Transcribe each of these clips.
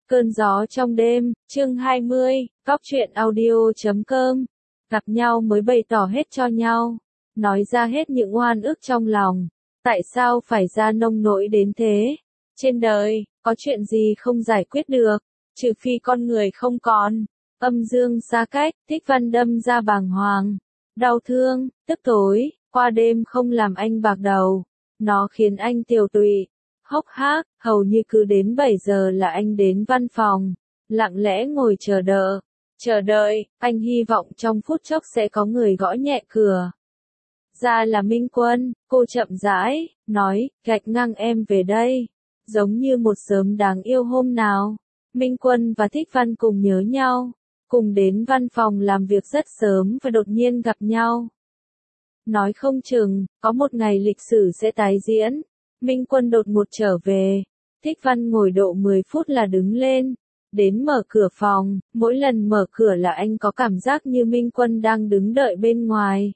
Cơn gió trong đêm, chương 20, Góc truyện audio.com. Gặp nhau mới bày tỏ hết cho nhau, nói ra hết những oan ức trong lòng. Tại sao phải ra nông nỗi đến thế? Trên đời, có chuyện gì không giải quyết được, trừ phi con người không còn. Âm dương xa cách, Thích Văn đâm ra bàng hoàng, đau thương, tức tối, qua đêm không làm anh bạc đầu. Nó khiến anh tiều tụy, hốc hác, hầu như cứ đến 7 giờ là anh đến văn phòng, lặng lẽ ngồi chờ đợi. Chờ đợi, anh hy vọng trong phút chốc sẽ có người gõ nhẹ cửa. Ra là Minh Quân, cô chậm rãi, nói, gạch ngang em về đây. Giống như một sớm đáng yêu hôm nào, Minh Quân và Thích Văn cùng nhớ nhau, cùng đến văn phòng làm việc rất sớm và đột nhiên gặp nhau. Nói không chừng, có một ngày lịch sử sẽ tái diễn. Minh Quân đột ngột trở về, Thích Văn ngồi độ 10 phút là đứng lên, đến mở cửa phòng, mỗi lần mở cửa là anh có cảm giác như Minh Quân đang đứng đợi bên ngoài.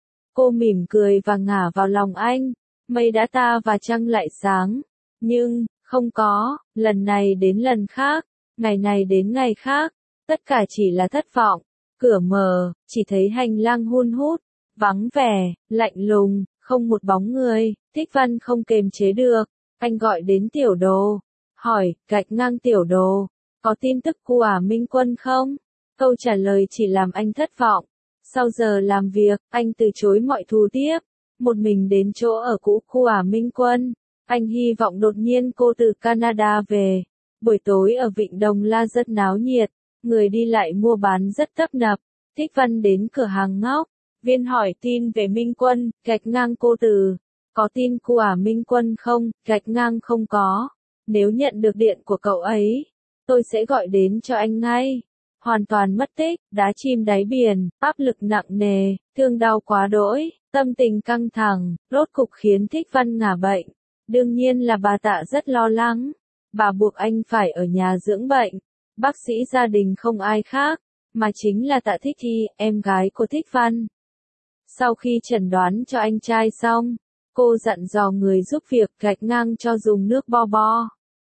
Cô mỉm cười và ngả vào lòng anh, mây đã ta và trăng lại sáng, nhưng, không có, lần này đến lần khác, ngày này đến ngày khác, tất cả chỉ là thất vọng. Cửa mở, chỉ thấy hành lang hun hút, vắng vẻ, lạnh lùng, không một bóng người. Thích Văn không kềm chế được, anh gọi đến Tiểu Đồ, hỏi, gạch ngang Tiểu Đồ, có tin tức của Minh Quân không? Câu trả lời chỉ làm anh thất vọng. Sau giờ làm việc, anh từ chối mọi thù tiếp, một mình đến chỗ ở cũ của Minh Quân. Anh hy vọng đột nhiên cô từ Canada về. Buổi tối ở Vịnh Đồng La rất náo nhiệt, người đi lại mua bán rất tấp nập. Thích Văn đến cửa hàng ngóc, viên hỏi tin về Minh Quân, gạch ngang cô từ. Có tin của Minh Quân không? Gạch ngang không có. Nếu nhận được điện của cậu ấy, tôi sẽ gọi đến cho anh ngay. Hoàn toàn mất tích, đá chìm đáy biển, áp lực nặng nề, thương đau quá đỗi, tâm tình căng thẳng, rốt cục khiến Thích Văn ngả bệnh. Đương nhiên là bà Tạ rất lo lắng. Bà buộc anh phải ở nhà dưỡng bệnh. Bác sĩ gia đình không ai khác, mà chính là Tạ Thích Thi, em gái của Thích Văn. Sau khi chẩn đoán cho anh trai xong, cô dặn dò người giúp việc gạch ngang cho dùng nước bo bo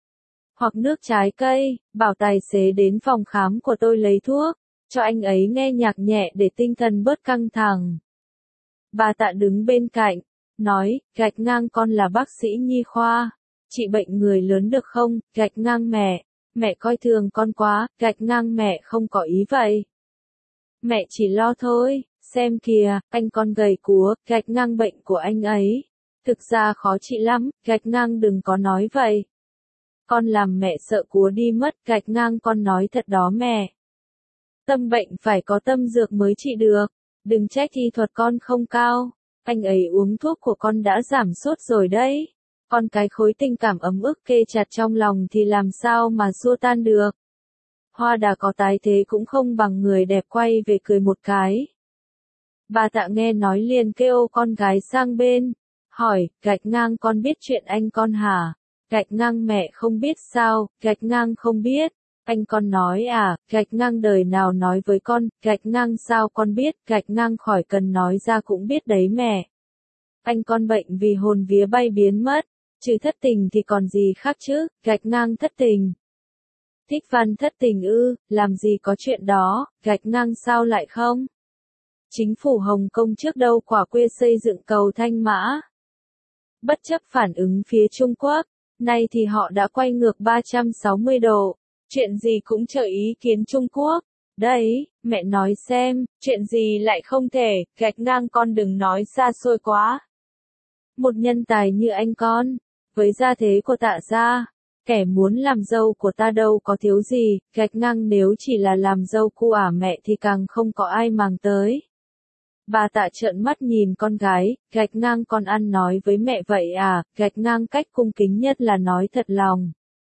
hoặc nước trái cây, bảo tài xế đến phòng khám của tôi lấy thuốc, cho anh ấy nghe nhạc nhẹ để tinh thần bớt căng thẳng. Bà Tạ đứng bên cạnh, nói, gạch ngang con là bác sĩ nhi khoa, trị bệnh người lớn được không? Gạch ngang mẹ coi thường con quá, gạch ngang mẹ không có ý vậy. Mẹ chỉ lo thôi, xem kìa, anh con gầy cúa, gạch ngang bệnh của anh ấy. Thực ra khó trị lắm, gạch ngang đừng có nói vậy. Con làm mẹ sợ cúa đi mất, gạch ngang con nói thật đó mẹ. Tâm bệnh phải có tâm dược mới trị được, đừng trách y thuật con không cao. Anh ấy uống thuốc của con đã giảm sốt rồi đấy. Con cái khối tình cảm ấm ức kê chặt trong lòng thì làm sao mà xua tan được. Hoa đà có tái thế cũng không bằng người đẹp quay về cười một cái. Bà Tạ nghe nói liền kêu con gái sang bên, hỏi, gạch ngang con biết chuyện anh con hả? Gạch ngang mẹ không biết sao? Gạch ngang không biết. Anh con nói à? Gạch ngang đời nào nói với con? Gạch ngang sao con biết? Gạch ngang khỏi cần nói ra cũng biết đấy mẹ. Anh con bệnh vì hồn vía bay biến mất, trừ thất tình thì còn gì khác chứ? Gạch ngang thất tình. Thích Văn thất tình ư? Làm gì có chuyện đó? Gạch ngang sao lại không? Chính phủ Hồng Kông trước đâu quả quê xây dựng cầu Thanh Mã. Bất chấp phản ứng phía Trung Quốc, nay thì họ đã quay ngược 360 độ. Chuyện gì cũng trợ ý kiến Trung Quốc. Đấy, mẹ nói xem, chuyện gì lại không thể, gạch ngang con đừng nói xa xôi quá. Một nhân tài như anh con, với gia thế của Tạ gia, kẻ muốn làm dâu của ta đâu có thiếu gì, gạch ngang nếu chỉ là làm dâu của mẹ thì càng không có ai màng tới. Bà Tạ trợn mắt nhìn con gái, gạch ngang con ăn nói với mẹ vậy à? Gạch ngang cách cung kính nhất là nói thật lòng.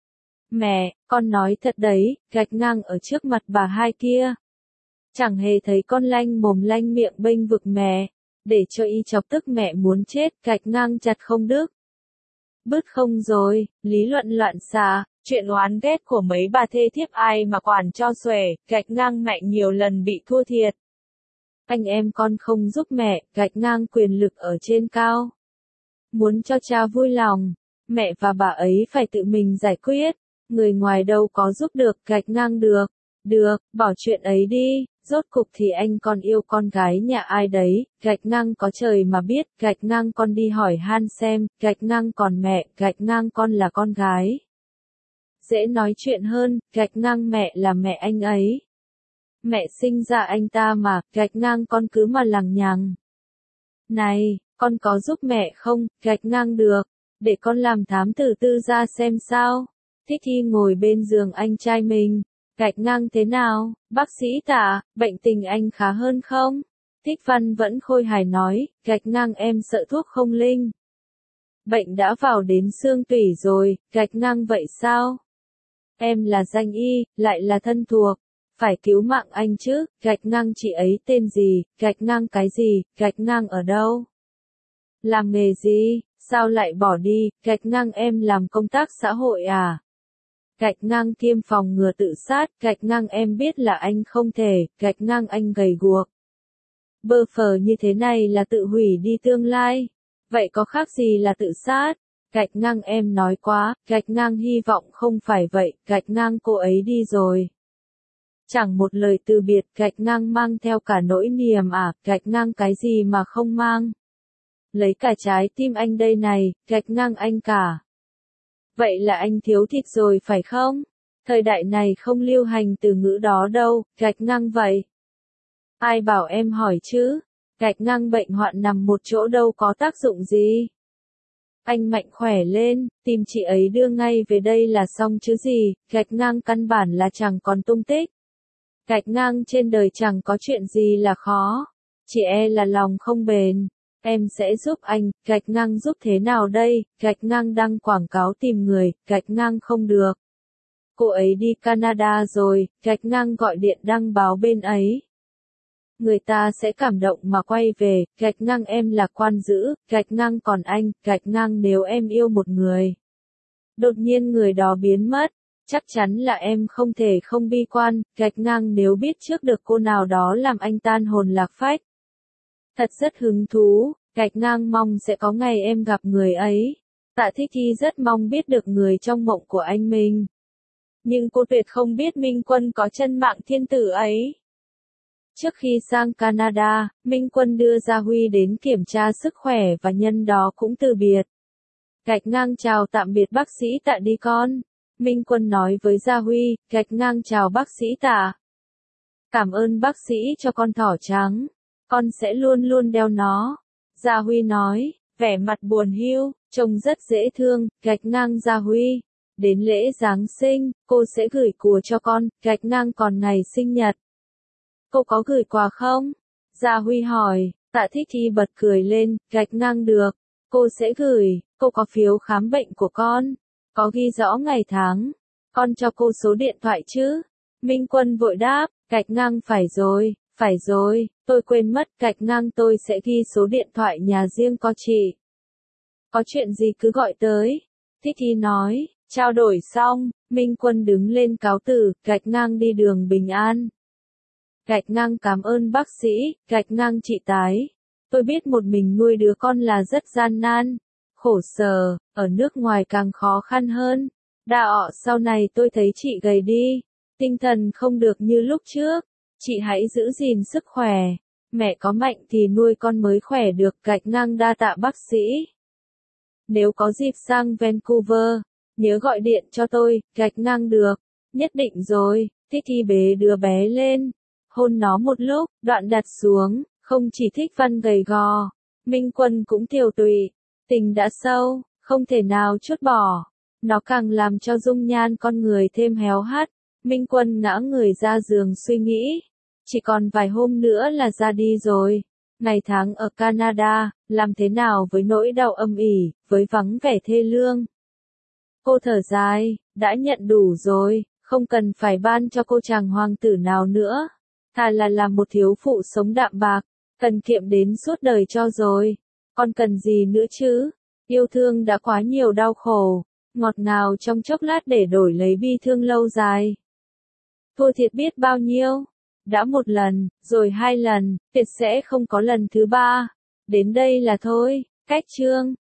Mẹ, con nói thật đấy, gạch ngang ở trước mặt bà hai kia. Chẳng hề thấy con lanh mồm lanh miệng bênh vực mẹ, để cho y chọc tức mẹ muốn chết, gạch ngang chặt không đứt. Bứt không rồi, lý luận loạn xạ, chuyện oán ghét của mấy bà thê thiếp ai mà quản cho xuể, gạch ngang mẹ nhiều lần bị thua thiệt. Anh em con không giúp mẹ, gạch ngang quyền lực ở trên cao. Muốn cho cha vui lòng, mẹ và bà ấy phải tự mình giải quyết. Người ngoài đâu có giúp được, gạch ngang được. Được, bỏ chuyện ấy đi, rốt cục thì anh còn yêu con gái nhà ai đấy, gạch ngang có trời mà biết, gạch ngang con đi hỏi han xem, gạch ngang còn mẹ, gạch ngang con là con gái. Dễ nói chuyện hơn, gạch ngang mẹ là mẹ anh ấy. Mẹ sinh ra anh ta mà, gạch ngang con cứ mà lằng nhằng. Này, con có giúp mẹ không, gạch ngang được, để con làm thám tử tư ra xem sao. Thích Thi ngồi bên giường anh trai mình, gạch ngang thế nào, bác sĩ Tạ, bệnh tình anh khá hơn không? Thích Văn vẫn khôi hài nói, gạch ngang em sợ thuốc không linh. Bệnh đã vào đến xương tủy rồi, gạch ngang vậy sao? Em là danh y, lại là thân thuộc. Phải cứu mạng anh chứ, gạch ngang chị ấy tên gì, gạch ngang cái gì, gạch ngang ở đâu? Làm nghề gì, sao lại bỏ đi, gạch ngang em làm công tác xã hội à? Gạch ngang tiêm phòng ngừa tự sát, gạch ngang em biết là anh không thể, gạch ngang anh gầy guộc. Bơ phờ như thế này là tự hủy đi tương lai. Vậy có khác gì là tự sát? Gạch ngang em nói quá, gạch ngang hy vọng không phải vậy, gạch ngang cô ấy đi rồi. Chẳng một lời từ biệt, gạch ngang mang theo cả nỗi niềm à, gạch ngang cái gì mà không mang. Lấy cả trái tim anh đây này, gạch ngang anh cả. Vậy là anh thiếu thịt rồi phải không? Thời đại này không lưu hành từ ngữ đó đâu, gạch ngang vậy. Ai bảo em hỏi chứ? Gạch ngang bệnh hoạn nằm một chỗ đâu có tác dụng gì. Anh mạnh khỏe lên, tìm chị ấy đưa ngay về đây là xong chứ gì, gạch ngang căn bản là chẳng còn tung tích. Gạch ngang trên đời chẳng có chuyện gì là khó. Chỉ là lòng không bền. Em sẽ giúp anh, gạch ngang giúp thế nào đây, gạch ngang đăng quảng cáo tìm người, gạch ngang không được. Cô ấy đi Canada rồi, gạch ngang gọi điện đăng báo bên ấy. Người ta sẽ cảm động mà quay về, gạch ngang em lạc quan dữ, gạch ngang còn anh, gạch ngang nếu em yêu một người. Đột nhiên người đó biến mất, chắc chắn là em không thể không bi quan, gạch ngang nếu biết trước được cô nào đó làm anh tan hồn lạc phách. Thật rất hứng thú, gạch ngang mong sẽ có ngày em gặp người ấy. Tạ Thích Thi rất mong biết được người trong mộng của anh mình. Nhưng cô tuyệt không biết Minh Quân có chân mạng thiên tử ấy. Trước khi sang Canada, Minh Quân đưa Gia Huy đến kiểm tra sức khỏe và nhân đó cũng từ biệt. Gạch ngang chào tạm biệt bác sĩ Tạ đi con. Minh Quân nói với Gia Huy, gạch ngang chào bác sĩ Tạ. Cảm ơn bác sĩ cho con thỏ trắng. Con sẽ luôn luôn đeo nó. Gia Huy nói, vẻ mặt buồn hiu, trông rất dễ thương, gạch ngang Gia Huy. Đến lễ Giáng sinh, cô sẽ gửi cùa cho con, gạch ngang còn ngày sinh nhật. Cô có gửi quà không? Gia Huy hỏi, Tạ Thích Thi bật cười lên, gạch ngang được. Cô sẽ gửi, cô có phiếu khám bệnh của con. Có ghi rõ ngày tháng. Con cho cô số điện thoại chứ? Minh Quân vội đáp, gạch ngang phải rồi, tôi quên mất, gạch ngang tôi sẽ ghi số điện thoại nhà riêng có chị. Có chuyện gì cứ gọi tới. Thích Thi nói, trao đổi xong, Minh Quân đứng lên cáo từ, gạch ngang đi đường bình an. Gạch ngang cảm ơn bác sĩ, gạch ngang chị tái. Tôi biết một mình nuôi đứa con là rất gian nan, khổ sở, ở nước ngoài càng khó khăn hơn. Sau này tôi thấy chị gầy đi, tinh thần không được như lúc trước. Chị hãy giữ gìn sức khỏe. Mẹ có mạnh thì nuôi con mới khỏe được, gạch ngang đa tạ bác sĩ. Nếu có dịp sang Vancouver, nhớ gọi điện cho tôi, gạch ngang được. Nhất định rồi. Thích Thi bế đứa bé lên, hôn nó một lúc, đoạn đặt xuống, không chỉ Thích Văn gầy gò, Minh Quân cũng tiều tụy, tình đã sâu, không thể nào chốt bỏ, nó càng làm cho dung nhan con người thêm héo hắt. Minh Quân ngã người ra giường suy nghĩ, chỉ còn vài hôm nữa là ra đi rồi, ngày tháng ở Canada, làm thế nào với nỗi đau âm ỉ, với vắng vẻ thê lương. Cô thở dài, đã nhận đủ rồi, không cần phải ban cho cô chàng hoàng tử nào nữa. Thà là làm một thiếu phụ sống đạm bạc, cần kiệm đến suốt đời cho rồi. Còn cần gì nữa chứ? Yêu thương đã quá nhiều đau khổ, ngọt ngào trong chốc lát để đổi lấy bi thương lâu dài. Thua thiệt biết bao nhiêu? Đã một lần, rồi hai lần, tuyệt sẽ không có lần thứ ba. Đến đây là thôi. Cách chương